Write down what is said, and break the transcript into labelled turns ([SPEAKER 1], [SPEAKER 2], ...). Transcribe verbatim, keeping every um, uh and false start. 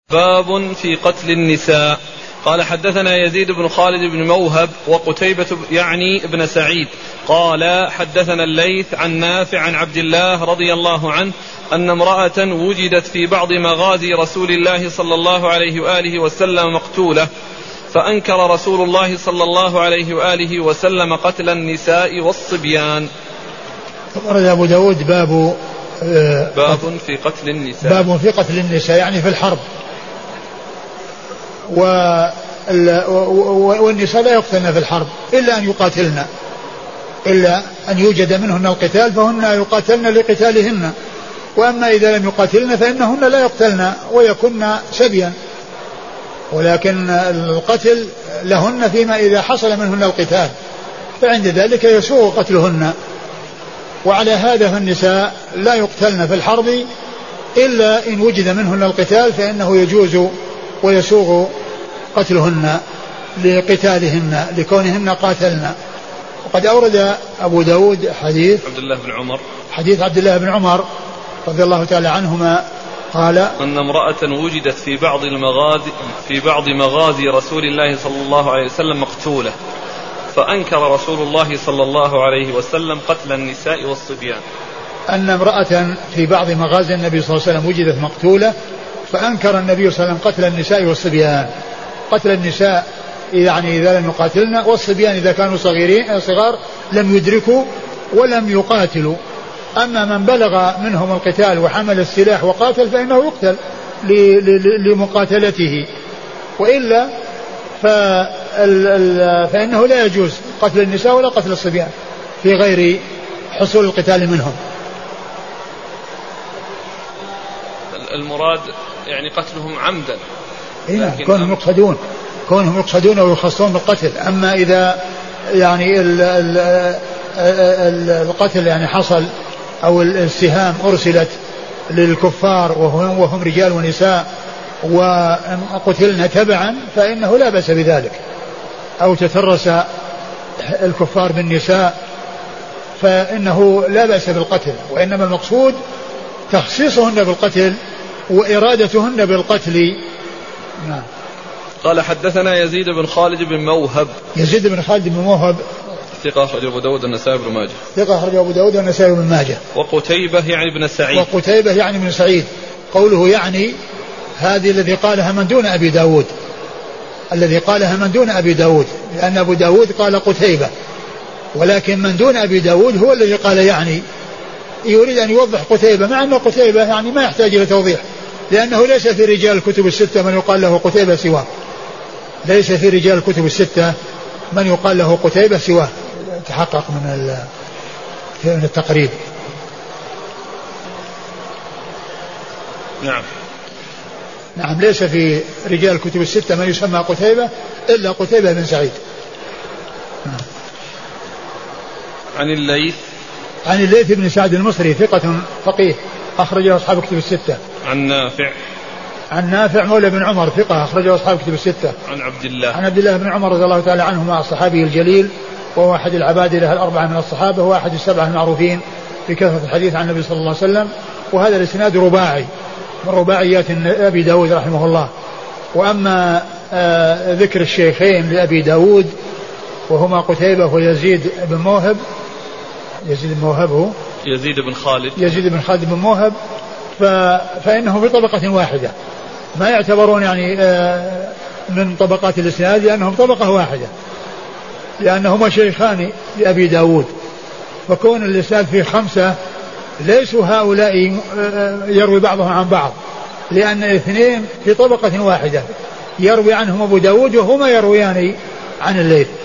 [SPEAKER 1] باب في قتل النساء. قال حدثنا يزيد بن خالد بن موهب وقتيبة يعني ابن سعيد قال حدثنا الليث عن نافع عن عبد الله رضي الله عنه أن امرأة وجدت في بعض مغازي رسول الله صلى الله عليه وآله وسلم مقتولة، فأنكر رسول الله صلى الله عليه وآله وسلم قتل النساء والصبيان.
[SPEAKER 2] ورد أبو داود باب
[SPEAKER 1] باب في قتل النساء.
[SPEAKER 2] باب في قتل النساء يعني في الحرب، والنساء لا يقتلن في الحرب إلا أن يقاتلن، إلا أن يوجد منهن القتال فهن يقاتلن لقتالهن، وأما إذا لم يقاتلن فإنهن لا يقتلن ويكن سبيا، ولكن القتل لهن فيما إذا حصل منهن القتال، فعند ذلك يسوغ قتلهن. وعلى هذا فالنساء لا يقتلن في الحرب إلا إن وجد منهن القتال فإنه يجوز ويسوغ قتلهن لقتالهن لكونهن قاتلن. وقد أورد أبو داود حديث
[SPEAKER 1] عبد الله بن عمر
[SPEAKER 2] حديث عبد الله بن عمر رضي الله تعالى عنهما قال
[SPEAKER 1] أن امرأة وجدت في بعض المغازي في بعض مغازي رسول الله صلى الله عليه وسلم مقتولة، فأنكر رسول الله صلى الله عليه وسلم قتل النساء والصبيان.
[SPEAKER 2] أن امرأة في بعض مغازي النبي صلى الله عليه وسلم وجدت مقتولة، فأنكر النبي صلى الله عليه وسلم قتل النساء والصبيان. قتل النساء يعني إذا لم يقاتلن، والصبيان إذا كانوا صغيرين صغار لم يدركوا ولم يقاتلوا. أما من بلغ منهم القتال وحمل السلاح وقاتل فإنه يقتل لمقاتلته، وإلا فإنه لا يجوز قتل النساء ولا قتل الصبيان في غير حصول القتال منهم.
[SPEAKER 1] المراد يعني قتلهم عمدا،
[SPEAKER 2] إيه كونهم يقصدون كونهم يقصدون ويخصون بالقتل. أما إذا يعني ال ال ال القتل يعني حصل أو السهام أرسلت للكفار وهم, وهم رجال ونساء وقتلنا تبعا فإنه لا بأس بذلك، أو تترس الكفار بالنساء فإنه لا بأس بالقتل، وإنما المقصود تخصيصهن بالقتل وإرادتهن بالقتل. نعم.
[SPEAKER 1] قال حدثنا يزيد بن خالد بن موهب.
[SPEAKER 2] يزيد بن خالد بن موهب
[SPEAKER 1] ثقة أخرج أبو داود والنسائي بن ماجه.
[SPEAKER 2] ثقة أخرج أبو داود والنسائي بن ماجه.
[SPEAKER 1] وقتيبة يعني ابن سعيد.
[SPEAKER 2] وقتيبة يعني ابن سعيد. قوله يعني هذه الذي قالها من دون أبي داود، الذي قالها من دون أبي داود، لأن أبو داود قال قتيبة، ولكن من دون أبي داود هو الذي قال يعني، يريد أن يوضح قتيبة، مع أن قتيبة يعني ما يحتاج إلى توضيح، لأنه ليس في رجال الكتب الستة من يقال له قتيبة سواه، ليس في رجال الكتب الستة من يقال له قتيبة سواه، تحقق من من التقريب.
[SPEAKER 1] نعم
[SPEAKER 2] نعم ليس في رجال الكتب الستة من يسمى قتيبة إلا قتيبة بن سعيد.
[SPEAKER 1] عن الليث
[SPEAKER 2] عن الليث بن سعد المصري ثقة فقيه أخرجه أصحاب الكتب الستة.
[SPEAKER 1] عن نافع
[SPEAKER 2] عن نافع مولى بن عمر ثقة أخرجه أصحاب الكتب الستة.
[SPEAKER 1] عن عبد الله
[SPEAKER 2] عن عبد الله بن عمر رضي الله تعالى عنهما الصحابي الجليل، وهو أحد العبادلة الأربعة من الصحابة، وهو أحد السبعة المعروفين بكثرة الحديث عن النبي صلى الله عليه وسلم. وهذا الإسناد رباعي من رباعيات أبي داود رحمه الله. وأما آه ذكر الشيخين لأبي داود وهما قتيبة ويزيد بن موهب، يزيد بن موهب هو
[SPEAKER 1] يزيد بن خالد
[SPEAKER 2] يزيد بن خالد بن موهب، فإنه في طبقة واحدة، ما يعتبرون يعني آه من طبقات الإسناد، لأنهم طبقة واحدة، لأنهما شيخان لأبي داود، فكون الإسناد فيه خمسة ليسوا هؤلاء يروي بعضهم عن بعض، لأن الاثنين في طبقة واحدة يروي عنهم أبو داود وهما يرويان عن الليث.